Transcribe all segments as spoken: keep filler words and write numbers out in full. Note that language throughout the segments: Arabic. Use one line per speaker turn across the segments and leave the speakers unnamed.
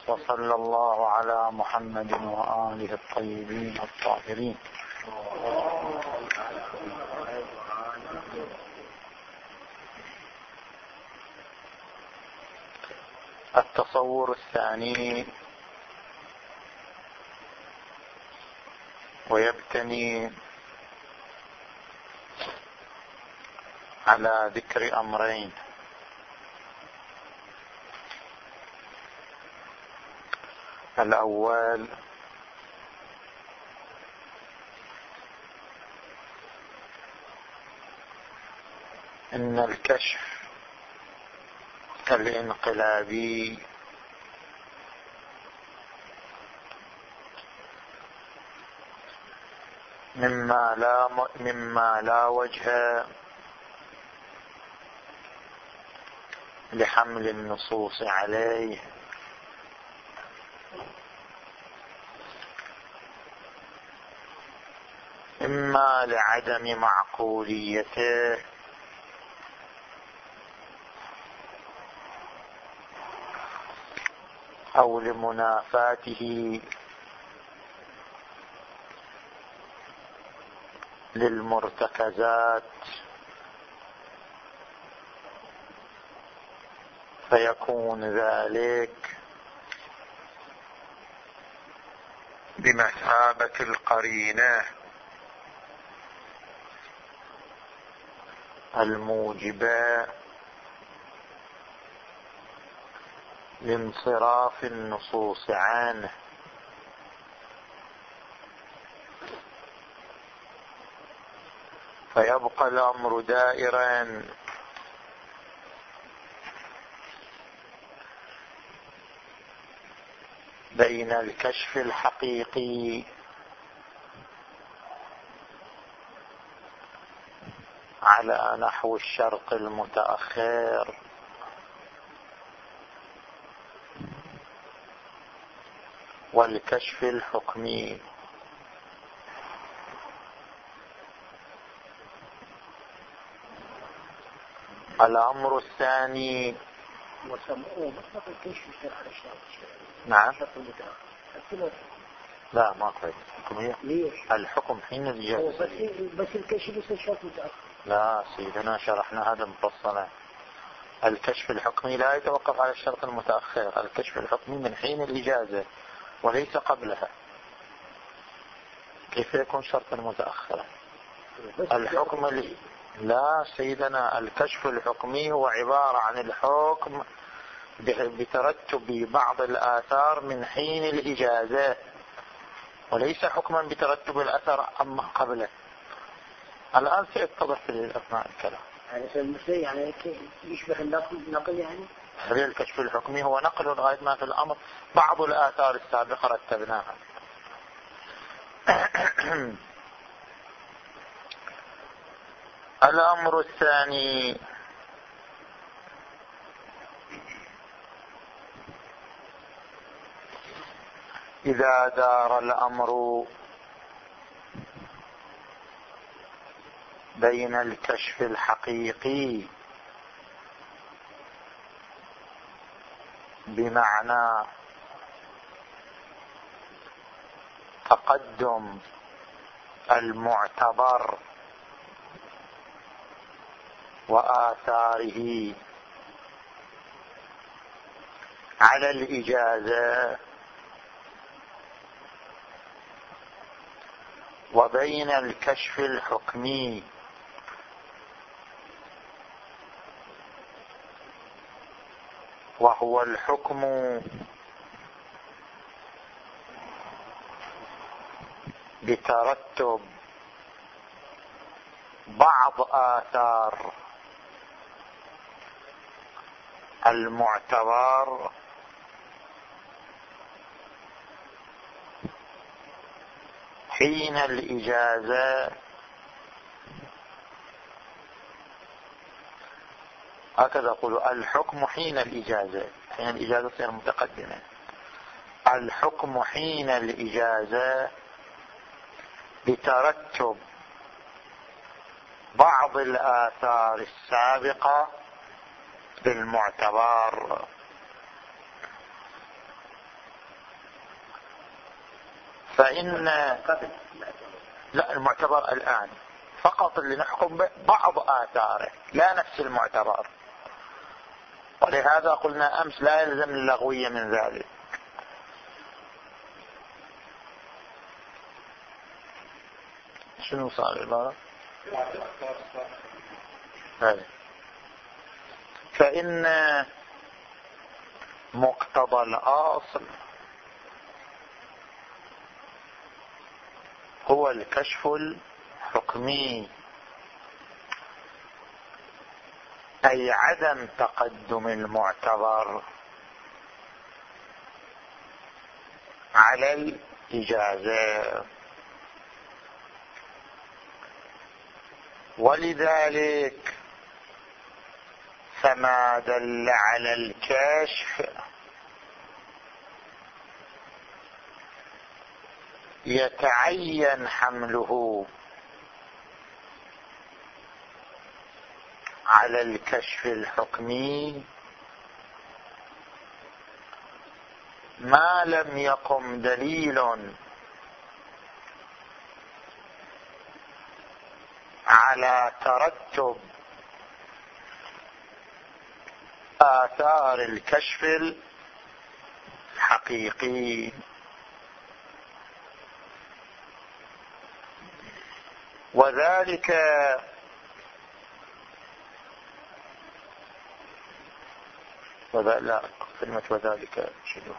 وصلى الله على محمد وآله الطيبين الطاهرين. التصور الثاني، ويبتني على ذكر أمرين: الأول إن الكشف الانقلابي مما لا مما لا وجه لحمل النصوص عليه، إما لعدم معقوليته أو لمنافاته للمرتكزات، فيكون ذلك بمثابة القرينة الموجبة لانصراف النصوص عنه، فيبقى الأمر دائرا بين الكشف الحقيقي على نحو الشرق المتأخر والكشف الحكمي. الأمر الثاني نعم لا ما قلت حكمية. الحكم حين الإجازة
بس الكشف بس الشرط متأخر.
لا سيدنا شرحنا هذا مفصلا. الكشف الحكمي لا يتوقف على الشرط المتأخر، الكشف الحكمي من حين الإجازة وليس قبلها. كيف يكون شرطا متأخرا؟ الحكم اللي لا سيدنا، الكشف الحكمي هو عبارة عن الحكم بترتب بعض الآثار من حين الإجازة، وليس حكما بترتب الأثر أما قبله. الآن سيتضح في أثناء الكلام.
يعني يشبه النقل يعني؟
هل الكشف الحكمي هو نقل لغاية ما في الأمر بعض الآثار السابقة رتبناها. الأمر الثاني إذا دار الأمر بين الكشف الحقيقي بمعنى تقدم المعتبر وآثاره على الإجازة، وبين الكشف الحكمي وهو الحكم بترتب بعض آثار المعتبر حين الإجازة. هكذا أقول الحكم حين الإجازة، حين الإجازة تصير متقدمة. الحكم حين الإجازة بترتب بعض الآثار السابقة بالمعتبر، فإن لا، المعتبر الآن فقط اللي نحكم بعض آثاره لا نفس المعتبر، ولهذا قلنا أمس لا يلزم اللغوية من ذلك. شنو صار العبارة؟ فإن مقتضى الأصل هو الكشف الحكمي، أي عدم تقدم المعتبر على الإجازة. ولذلك فما دل على الكشف يتعين حمله على الكشف الحكمي ما لم يقم دليل على ترتب آثار الكشف الحقيقي. وذلك لا كلمة وذلك شنو؟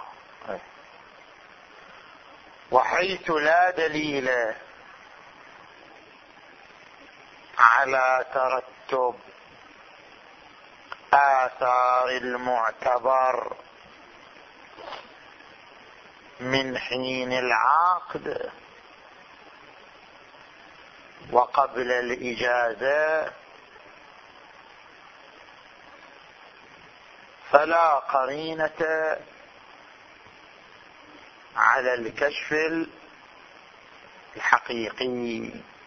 وحيث لا دليل على ترتب آثار المعتبر من حين العقد وقبل الإجازة فلا قرينة على الكشف الحقيقي.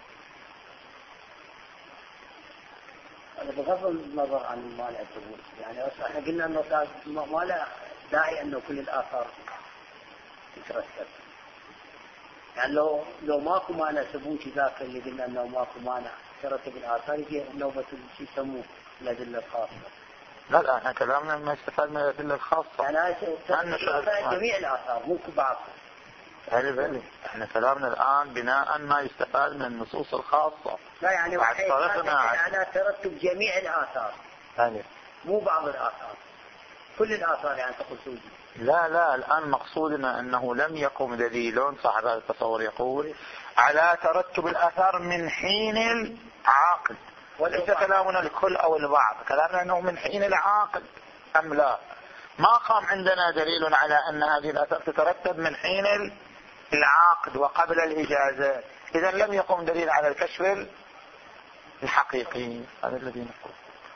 بغض النظر عن مانع الثبوت، يعني احنا قلنا انه ما لا داعي انه كل الاثار تترتب، يعني لو لو ماكو مانع ثبوتي ذاك اللي قلنا انه ماكو مانع ترتب الاثار يجي نوبه شو يسموه الادله الخاصه.
لا لا احنا كلامنا ما يستفاد من الادله الخاصه،
يعني جميع الاثار مو بعض.
بلي بلي احنا كلامنا الان بناء ما يستفاد من النصوص الخاصه.
لا يعني على ترتب جميع الاثار
يعني
مو بعض الاثار، كل الاثار يعني تقصد.
لا لا الان مقصودنا انه لم يقم دليل، صاحب هذا التصور يقول على ترتب الاثار من حين العقد، وليس كلامنا الكل او البعض، كلامنا انه من حين العقد ام لا. ما قام عندنا دليل على ان هذه الاثار تترتب من حين العقد وقبل الاجازه، اذا لم يقم دليل على الكشف الحقيقي. هذا الذي نقول.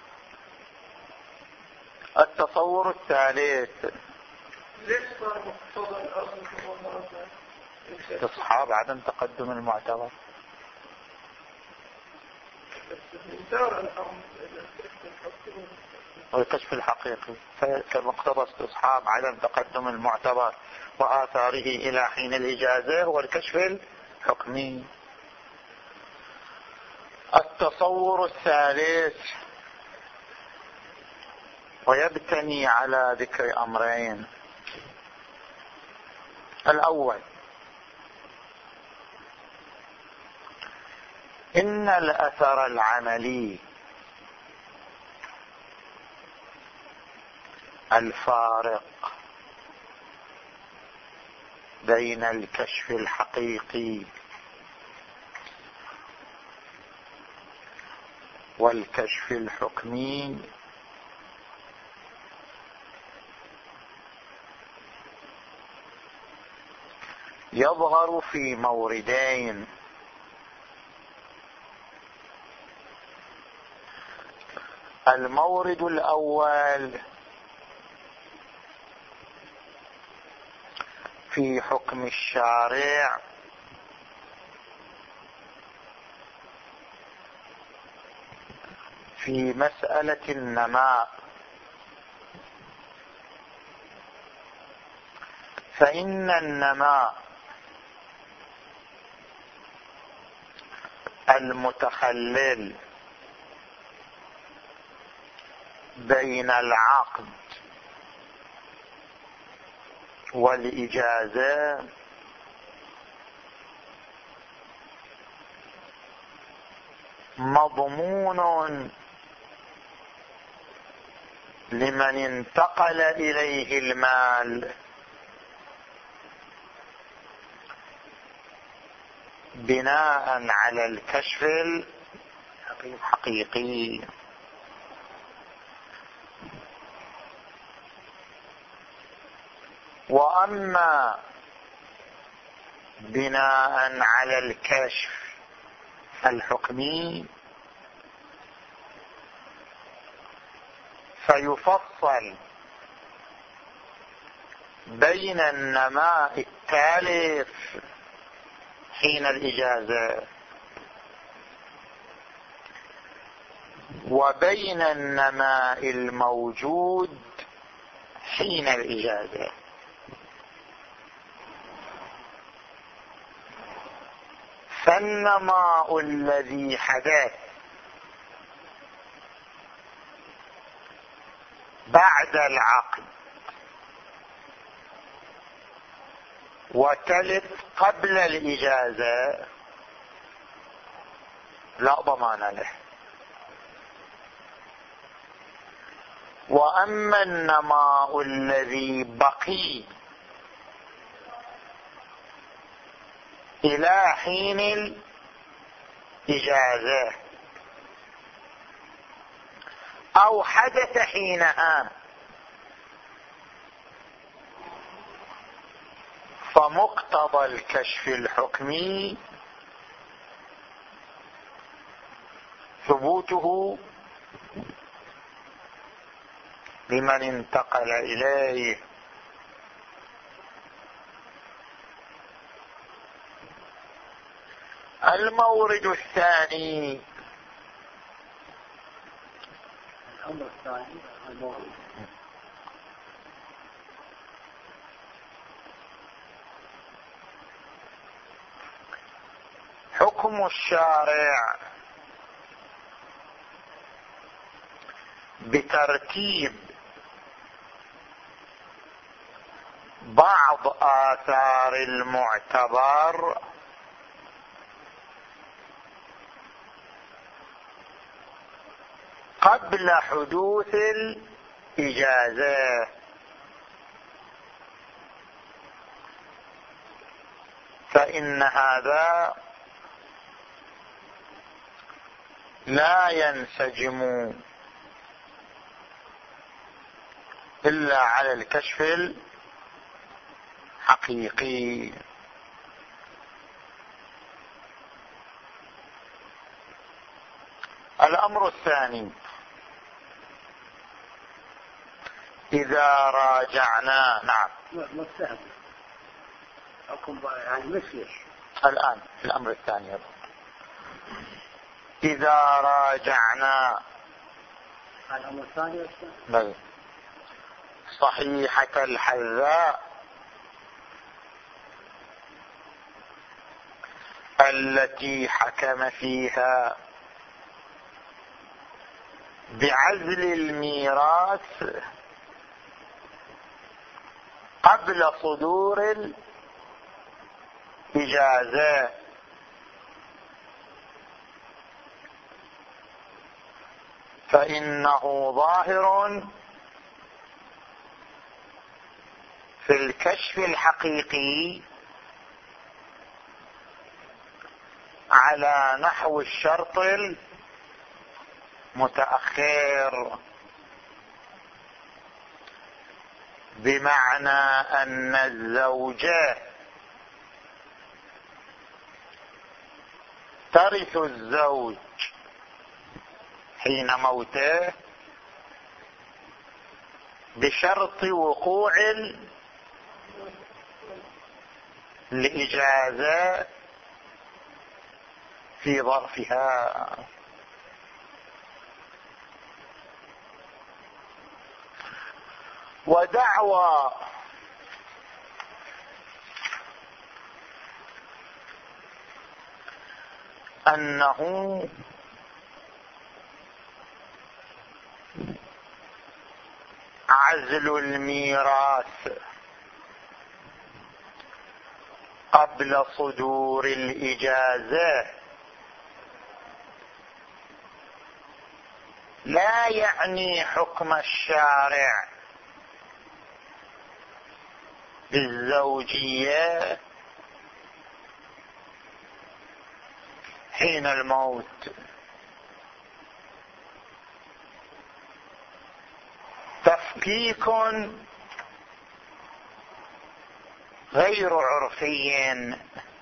التصور الثالث استصحاب عدم تقدم المعتبر. والكشف الحقيقي كمقتضى استصحاب عدم تقدم المعتبر وآثاره إلى حين الإجازة هو الكشف الحكمي. التصور الثالث ويبتني على ذكر أمرين. الأول إن الأثر العملي الفارق بين الكشف الحقيقي والكشف الحكمي يظهر في موردين. المورد الأول في حكم الشارع في مسألة النماء، فإن النماء المتخلل بين العقد والإجازة مضمون لمن انتقل إليه المال بناء على الكشف الحقيقي. وأما بناء على الكشف الحكمي فيفصل بين النماء التالف حين الإجازة وبين النماء الموجود حين الإجازة. فالنماء الذي حدث بعد العقد وتلف قبل الإجازة لا ضمان له. وأما النماء الذي بقي إلى حين الإجازة أو حدث حينها فمقتضى الكشف الحكمي ثبوته لمن انتقل إليه. المورد الثاني
الأمر الثاني المورد
حكم الشارع بترتيب بعض آثار المعتبر قبل حدوث الإجازة. فإن هذا لا ينسجم إلا على الكشف الحقيقي. الأمر الثاني إذا راجعنا نعم
مستهد حكم يعني مثله
الآن الأمر الثاني إذا راجعنا
الأمر الثاني
بل صحيحة الحذاء التي حكم فيها بعزل الميراث قبل صدور الإجازة فإنه ظاهر في الكشف الحقيقي على نحو الشرط المتأخر، بمعنى أن الزوجة ترث الزوج حين موته بشرط وقوع الإجازة في ظرفها. ودعوى أنه عزل الميراث قبل صدور الإجازة لا يعني حكم الشارع بالزوجية حين الموت. تفكيك غير عرفي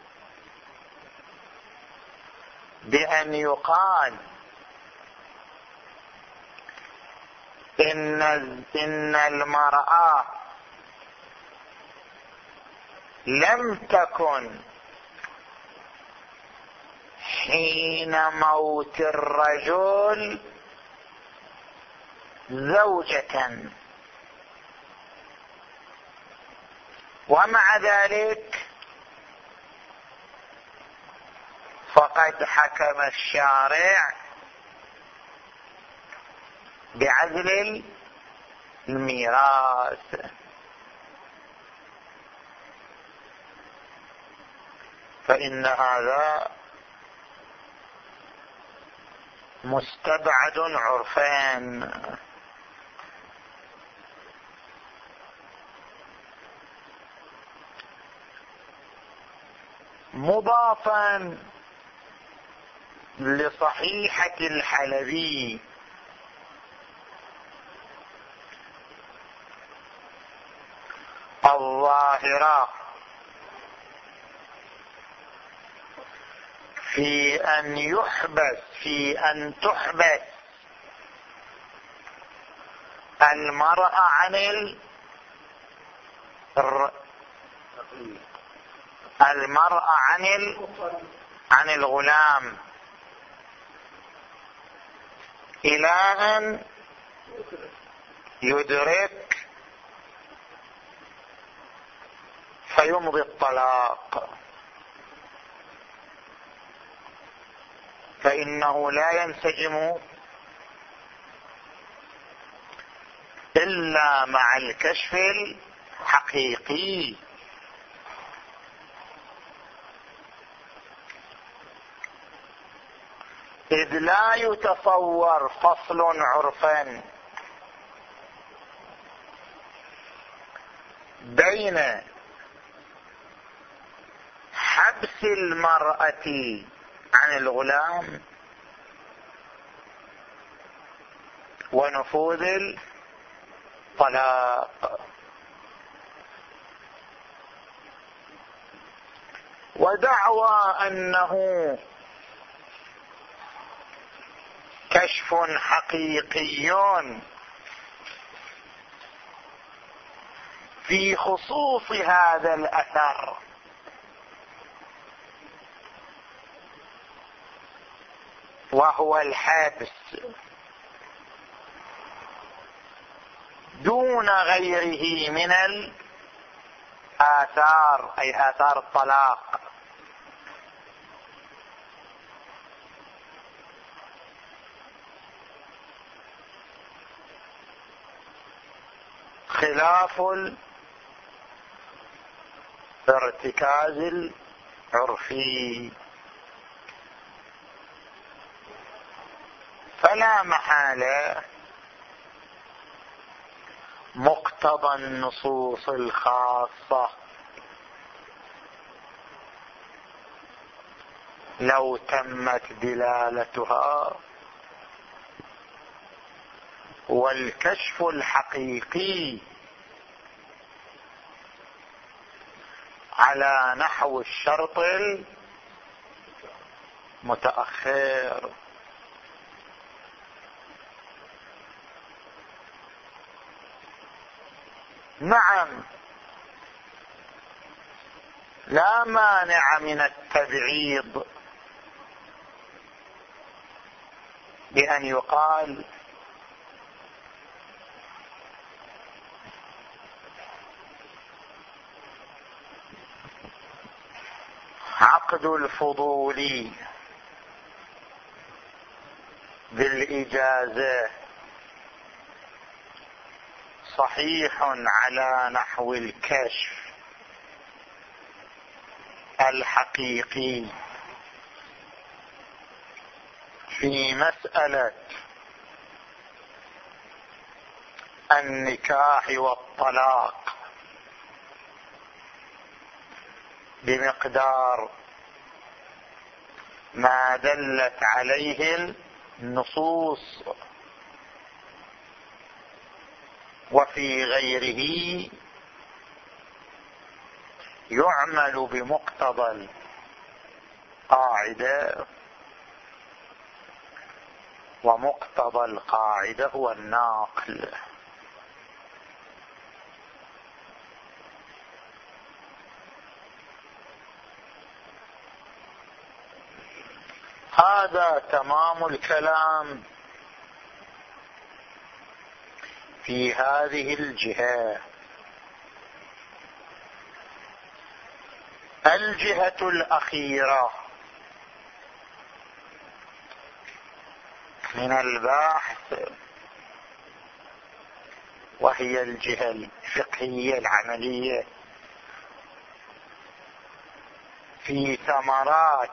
بأن يقال إن إن المرأة لم تكن حين موت الرجل زوجة، ومع ذلك فقد حكم الشارع بعزل الميراث. فإن هذا مستبعد عرفان. مضافا لصحيحة الحلبي الظاهرة في أن يحبس في أن تحبس المرأة عن ال... المرأة عن ال... عن الغلام إلى أن يدرك فيمضي الطلاق، فإنه لا ينسجم إلا مع الكشف الحقيقي. إذ لا يتصور فصل عرفا بين حبس المرأة عن الغلام ونفوذ الطلاق. ودعوى أنه كشف حقيقي في خصوص هذا الأثر وهو الحبس دون غيره من الآثار، أي آثار الطلاق، خلاف الارتكاز العرفي. فلا محالة مقتضى النصوص الخاصة لو تمت دلالتها والكشف الحقيقي على نحو الشرط المتأخر. نعم، لا مانع من التبعيض بأن يقال عقد الفضول بالإجازة صحيح على نحو الكشف الحقيقي في مسألة النكاح والطلاق بمقدار ما دلت عليه النصوص، وفي غيره يعمل بمقتضى القاعدة، ومقتضى القاعدة هو الناقل. هذا تمام الكلام في هذه الجهة. الجهة الأخيرة من البحث وهي الجهة الفقهية العملية في ثمرات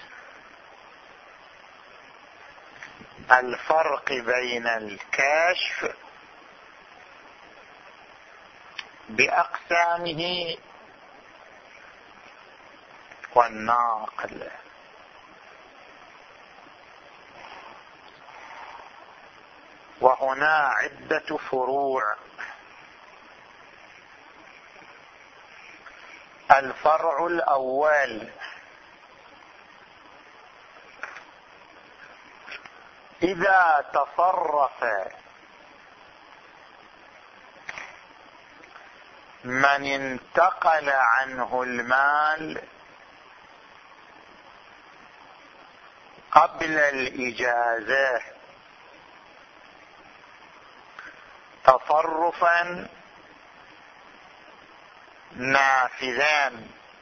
الفرق بين الكشف بأقسامه والناقل. وهنا عدة فروع. الفرع الأول: إذا تصرف من انتقل عنه المال قبل الإجازة تصرفا نافذا،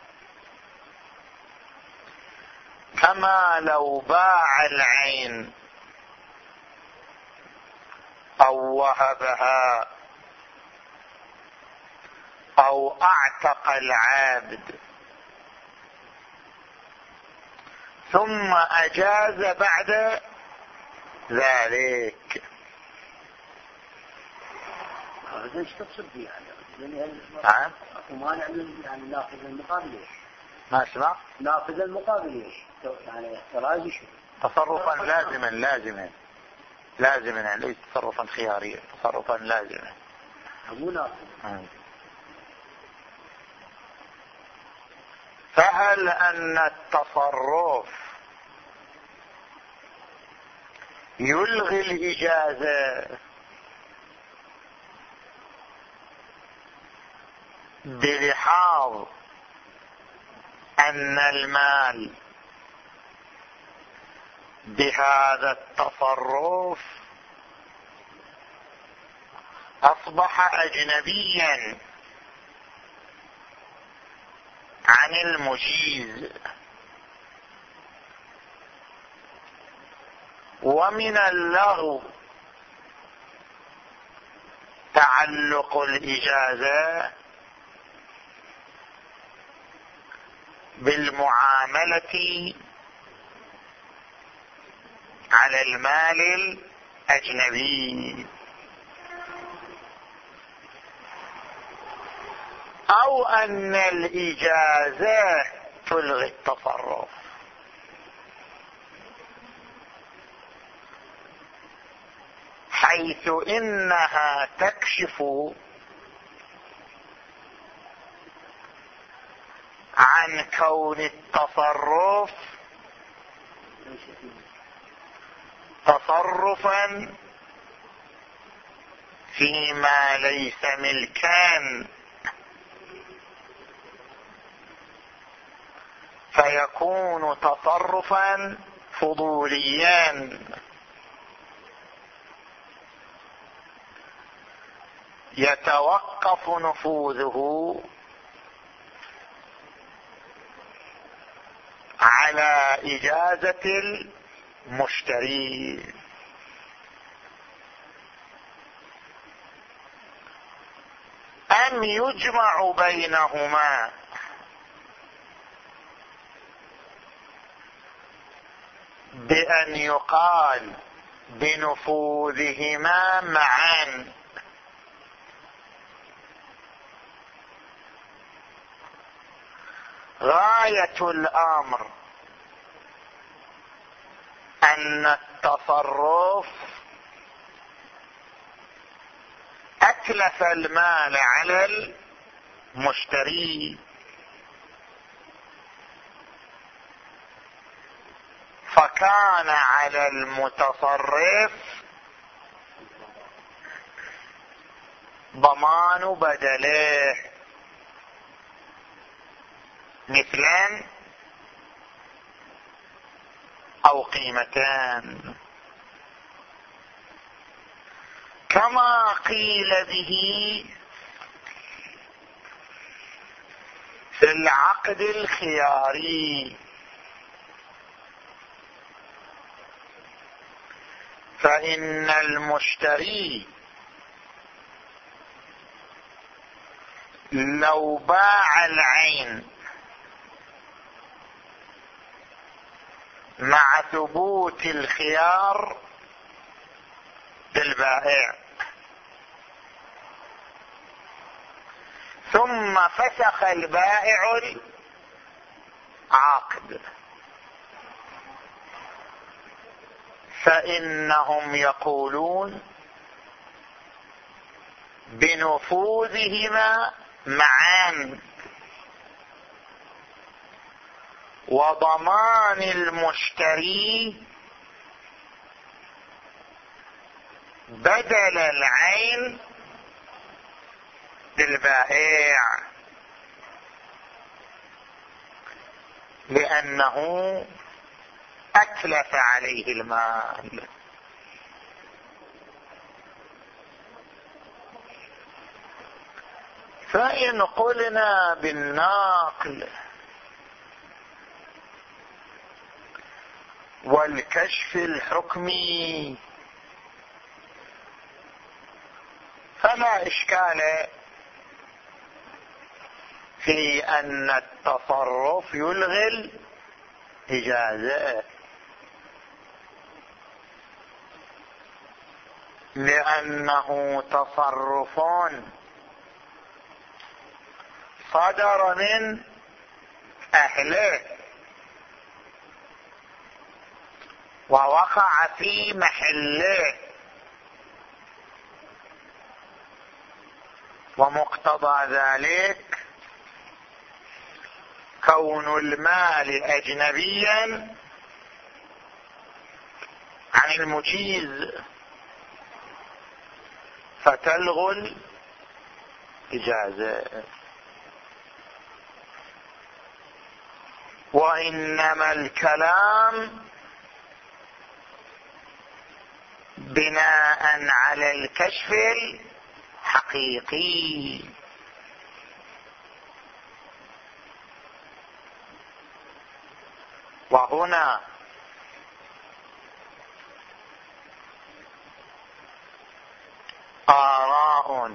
كما لو باع العين أو وهبها أو أعتق العبد ثم أجاز بعد ذلك.
هذا ايش تقصد به يعني؟
نعم.
ومانع من يعني ناخذ المقابل ايش؟
ما اسمع؟
ناخذ المقابل ايش؟ يعني احتراز شو؟
تصرفا لازما لازما لازما يعني ليس تصرفا خياريا، تصرفا لازما.
مو ناخذ.
فهل أن التصرف يلغي الإجازة بلحاظ أن المال بهذا التصرف أصبح أجنبيا عن المجيز؟ ومن اللغو تعلق الإجازة بالمعاملة على المال الأجنبي، أو أن الإجازة تلغي التصرف. حيث إنها تكشف عن كون التصرف تصرفا فيما ليس ملكا، فيكون تصرفا فضوليا يتوقف نفوذه على إجازة المشتري. كم يجمع بينهما بأن يقال بنفوذهما معا. غاية الأمر أن التصرف أتلف المال على المشتري، فكان على المتصرف ضمان بدله، مثلا أو قيمتان، كما قيل به في العقد الخياري. فإن المشتري لو باع العين مع ثبوت الخيار للبائع ثم فسخ البائع العقد، فإنهم يقولون بنفوذهما معا وضمان المشتري بدل العين للبائع، لأنه أتلف عليه المال. فإن قلنا بالنقل والكشف الحكمي فلا إشكال في أن التصرف يلغي الإجازة، لأنه تصرف صدر من أهله ووقع في محله، ومقتضى ذلك كون المال أجنبيا عن المجيز، فتلغي الإجازة. وإنما الكلام بناء على الكشف الحقيقي، وهنا آراء.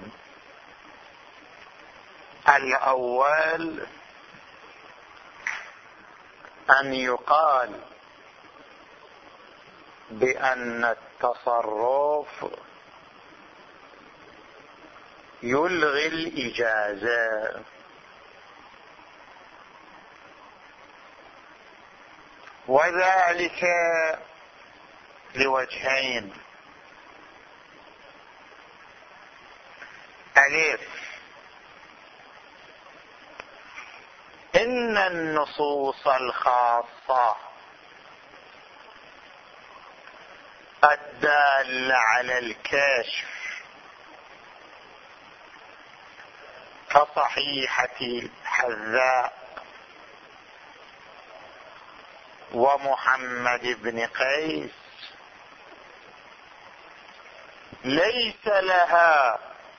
الأول أن يقال بأن التصرف يلغي الإجازة، وذلك لوجهين: ألف، إن النصوص الخاصة الدالة على الكشف كصحيحة الحذاء ومحمد بن قيس ليس لها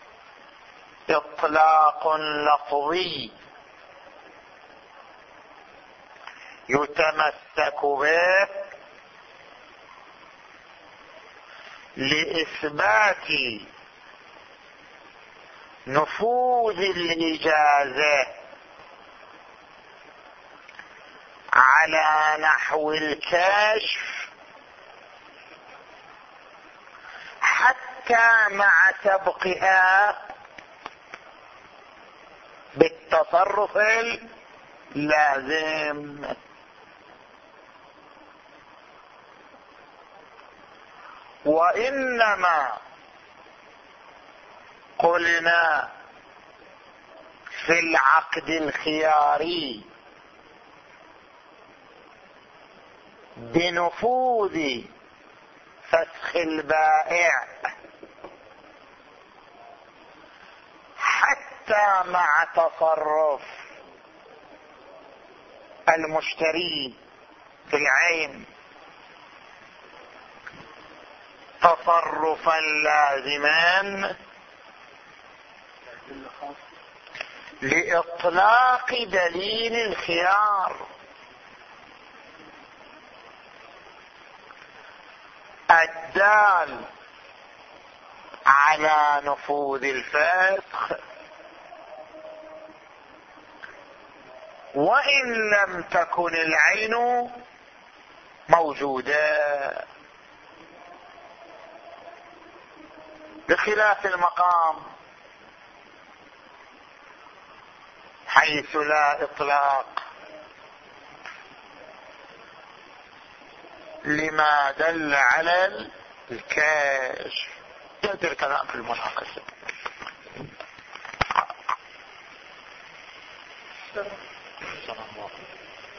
إطلاق لفظي يتمسك به لإثبات نفوذ الإجازة على نحو الكشف حتى مع سبقها بالتصرف اللازم. وإنما قلنا في العقد الخياري بنفوذ فسخ البائع حتى مع تصرف المشتري في العين تصرفا لازما لإطلاق دليل الخيار الدال على نفوذ الفسخ، وإن لم تكن العين موجودة، بخلاف المقام حيث لا إطلاق لما دل على الكشف. يأتي الكلام في المناقشة. السلام عليكم.